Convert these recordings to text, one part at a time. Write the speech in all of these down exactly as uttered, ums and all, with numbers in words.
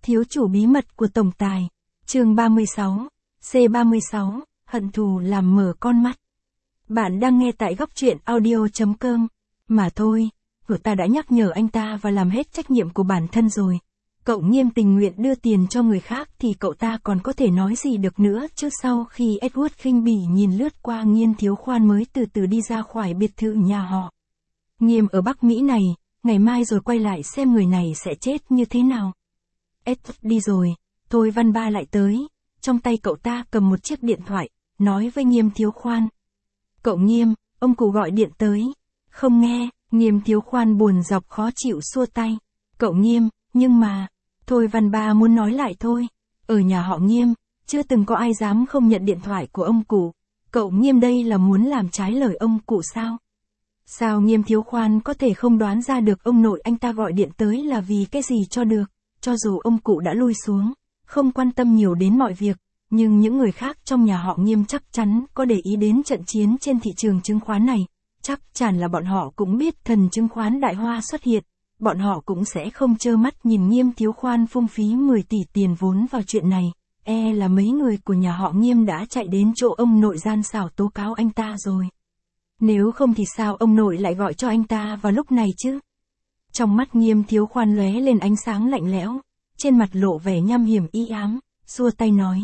Thiếu chủ bí mật của tổng tài. Chương ba mươi sáu. C ba mươi sáu, hận thù làm mở con mắt. Bạn đang nghe tại góc truyện audio chấm com. Mà thôi, vừa ta đã nhắc nhở anh ta và làm hết trách nhiệm của bản thân rồi. Cậu Nghiêm tình nguyện đưa tiền cho người khác thì cậu ta còn có thể nói gì được nữa chứ. Sau khi Edward khinh bỉ nhìn lướt qua Nghiêm Thiếu Khoan mới từ từ đi ra khỏi biệt thự nhà họ Nghiêm ở Bắc Mỹ này, ngày mai rồi quay lại xem người này sẽ chết như thế nào. Edward đi rồi, Thôi Văn Ba lại tới, trong tay cậu ta cầm một chiếc điện thoại, nói với Nghiêm Thiếu Khoan. Cậu Nghiêm, ông cụ gọi điện tới. Không nghe, Nghiêm Thiếu Khoan buồn dọc khó chịu xua tay. Cậu Nghiêm, nhưng mà, Thôi Văn Ba muốn nói lại thôi. Ở nhà họ Nghiêm, chưa từng có ai dám không nhận điện thoại của ông cụ. Cậu Nghiêm đây là muốn làm trái lời ông cụ sao? Sao Nghiêm Thiếu Khoan có thể không đoán ra được ông nội anh ta gọi điện tới là vì cái gì cho được? Cho dù ông cụ đã lui xuống, không quan tâm nhiều đến mọi việc, nhưng những người khác trong nhà họ Nghiêm chắc chắn có để ý đến trận chiến trên thị trường chứng khoán này. Chắc chắn là bọn họ cũng biết thần chứng khoán Đại Hoa xuất hiện. Bọn họ cũng sẽ không trơ mắt nhìn Nghiêm Thiếu Khoan phung phí mười tỷ tiền vốn vào chuyện này. E là mấy người của nhà họ Nghiêm đã chạy đến chỗ ông nội gian xảo tố cáo anh ta rồi. Nếu không thì sao ông nội lại gọi cho anh ta vào lúc này chứ? Trong mắt Nghiêm Thiếu Khoan lóe lên ánh sáng lạnh lẽo, trên mặt lộ vẻ nham hiểm y ám, xua tay nói.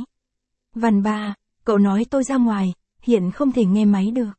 Văn Ba, cậu nói tôi ra ngoài, hiện không thể nghe máy được.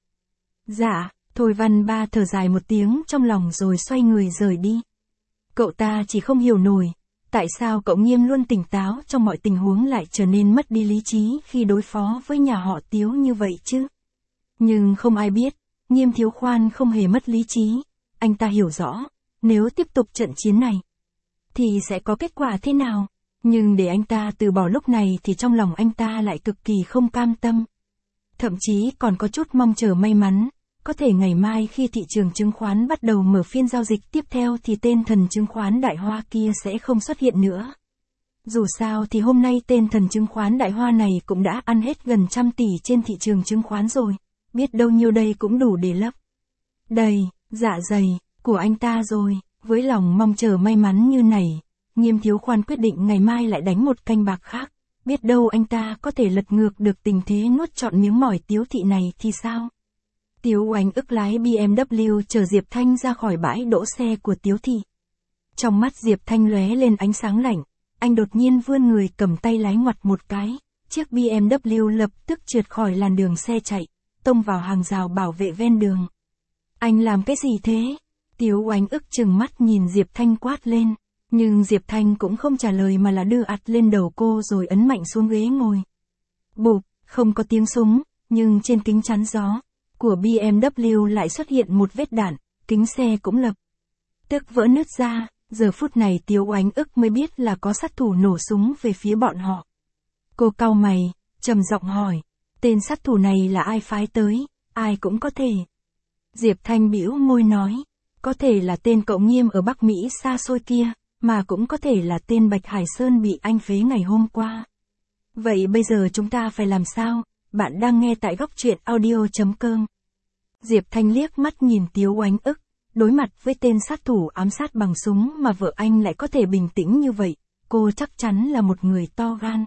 Dạ, Thôi Văn Ba thở dài một tiếng trong lòng rồi xoay người rời đi. Cậu ta chỉ không hiểu nổi, tại sao cậu Nghiêm luôn tỉnh táo trong mọi tình huống lại trở nên mất đi lý trí khi đối phó với nhà họ Tiếu như vậy chứ? Nhưng không ai biết, Nghiêm Thiếu Khoan không hề mất lý trí, anh ta hiểu rõ, nếu tiếp tục trận chiến này, thì sẽ có kết quả thế nào, nhưng để anh ta từ bỏ lúc này thì trong lòng anh ta lại cực kỳ không cam tâm. Thậm chí còn có chút mong chờ may mắn, có thể ngày mai khi thị trường chứng khoán bắt đầu mở phiên giao dịch tiếp theo thì tên thần chứng khoán Đại Hoa kia sẽ không xuất hiện nữa. Dù sao thì hôm nay tên thần chứng khoán Đại Hoa này cũng đã ăn hết gần trăm tỷ trên thị trường chứng khoán rồi, biết đâu nhiêu đây cũng đủ để lấp đầy dạ dày của anh ta rồi. Với lòng mong chờ may mắn như này, Nghiêm Thiếu Khoan quyết định ngày mai lại đánh một canh bạc khác, biết đâu anh ta có thể lật ngược được tình thế nuốt trọn miếng mỏi Tiếu thị này thì sao? Tiếu Oánh ức lái bê em vê chở Diệp Thanh ra khỏi bãi đỗ xe của Tiếu thị. Trong mắt Diệp Thanh lóe lên ánh sáng lạnh, anh đột nhiên vươn người cầm tay lái ngoặt một cái, chiếc bê em vê lập tức trượt khỏi làn đường xe chạy, tông vào hàng rào bảo vệ ven đường. Anh làm cái gì thế? Tiếu Oánh ức chừng mắt nhìn Diệp Thanh quát lên, nhưng Diệp Thanh cũng không trả lời mà là đưa ạt lên đầu cô rồi ấn mạnh xuống ghế ngồi. Bụp, không có tiếng súng, nhưng trên kính chắn gió của bê em vê lại xuất hiện một vết đạn, kính xe cũng lập tức vỡ nứt ra. Giờ phút này Tiếu Oánh ức mới biết là có sát thủ nổ súng về phía bọn họ. Cô cau mày, trầm giọng hỏi, tên sát thủ này là ai phái tới? Ai cũng có thể. Diệp Thanh bĩu môi nói, có thể là tên cậu Nghiêm ở Bắc Mỹ xa xôi kia, mà cũng có thể là tên Bạch Hải Sơn bị anh phế ngày hôm qua. Vậy bây giờ chúng ta phải làm sao? Bạn đang nghe tại góc truyện audio chấm com. Diệp Thanh liếc mắt nhìn Tiếu Oánh ức, đối mặt với tên sát thủ ám sát bằng súng mà vợ anh lại có thể bình tĩnh như vậy, cô chắc chắn là một người to gan.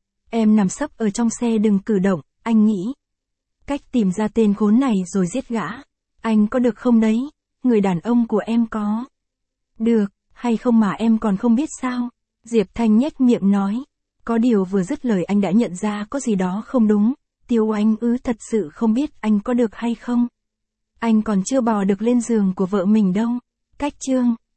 Em nằm sấp ở trong xe đừng cử động, anh nghĩ. Cách tìm ra tên khốn này rồi giết gã. Anh có được không đấy? Người đàn ông của em có được hay không mà em còn không biết sao? Diệp Thanh nhếch miệng nói. Có điều vừa dứt lời anh đã nhận ra có gì đó không đúng. Tiếu Oánh ứ thật sự không biết anh có được hay không. Anh còn chưa bò được lên giường của vợ mình đâu. Cách chương